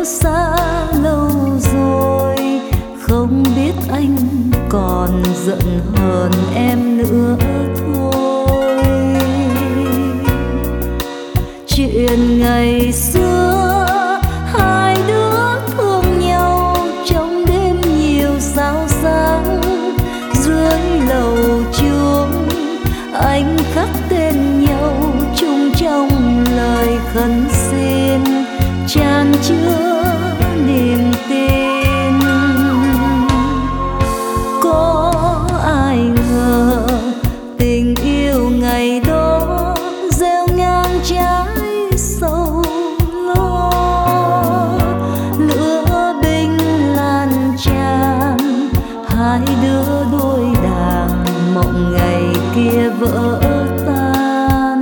xa lâu rồi, không biết anh còn giận hờn em nữa thôi. Chuyện ngày xưa hai đứa thương nhau trong đêm nhiều sao sáng, dưới lầu chuông anh khắc tên nhau chung trong lời khấn xin chan chứa niềm tin. Có ai ngờ tình yêu ngày đó gieo ngang trái sầu lo, lửa binh lan tràn hai đứa đôi đàng, mộng ngày kia vỡ tan.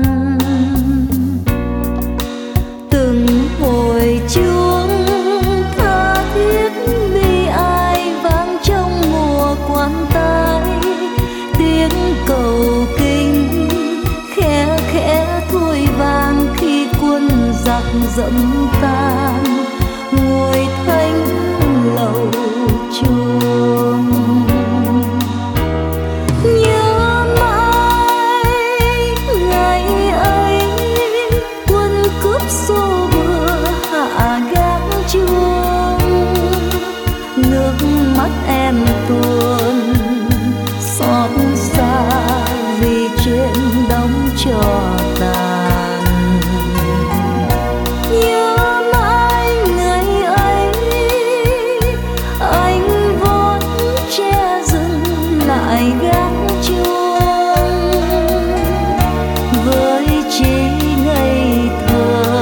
Từng hồi chuông tha thiết bi ai vang trong mùa quan tài, tiếng cầu kinh khẽ khẽ thui vang khi quân giặc dẫm tan ngôi thánh lầu chuông. Nhớ mãi ngày ấy quân cướp xô bừa hạ gác chuông, nước mắt em tuôn xót xa vì trên đóng trò tàn. Nhớ mãi ngày ấy anh vốn che dừng lại gác chuông, với trí ngây thơ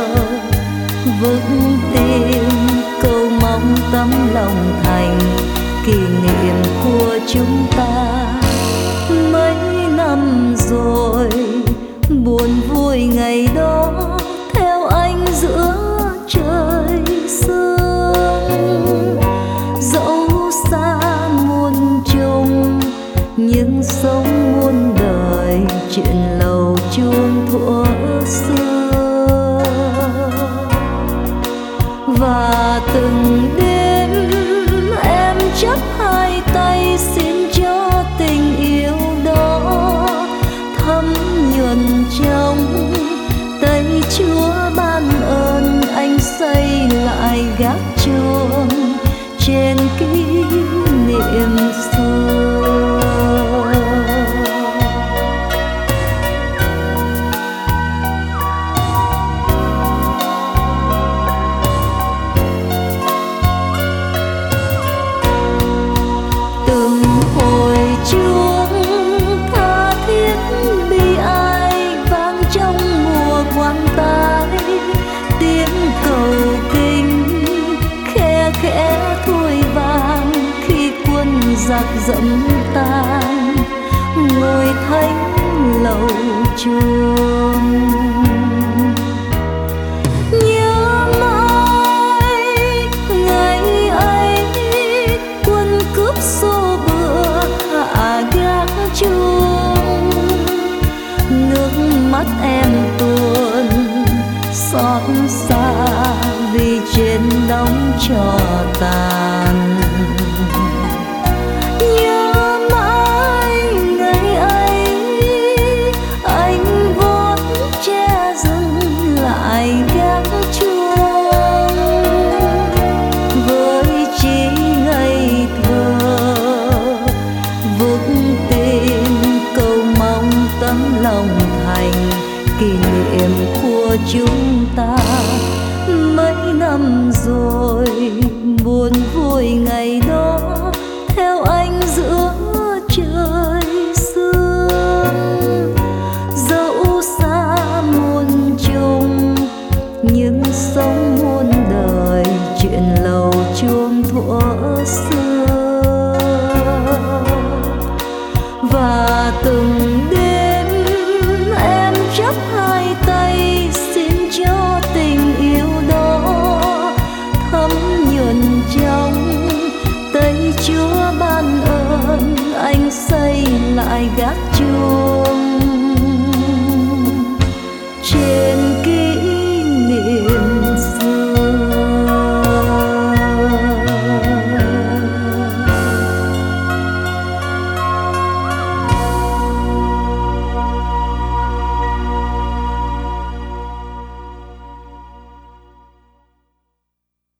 vững tin câu mong tấm lòng thành kỷ niệm của chúng ta. Mấy năm rồi buồn vui ngày đó theo anh giữa trời sương, dẫu xa muôn trùng nhưng sống muôn đời chuyện lầu chuông thuở xưa. Và từng đêm em chắp hai tay xin cho tình yêu đó thấm nhuần trong tay Chúa ban ơn. Anh xây lại gác chuông trên kỷ niệm xưa. Từng hồi chuông tha thiết bi ai vang trong mùa quan tài, tiếng cầu kinh khe khẽ thui vang khi quân giặc dẫm tan ngôi thánh lầu chuông. Nhớ mãi ngày ấy quân cướp xô bừa hạ gác chuông, nước mắt em tuôn xót xa vì trên đóng trò tàn.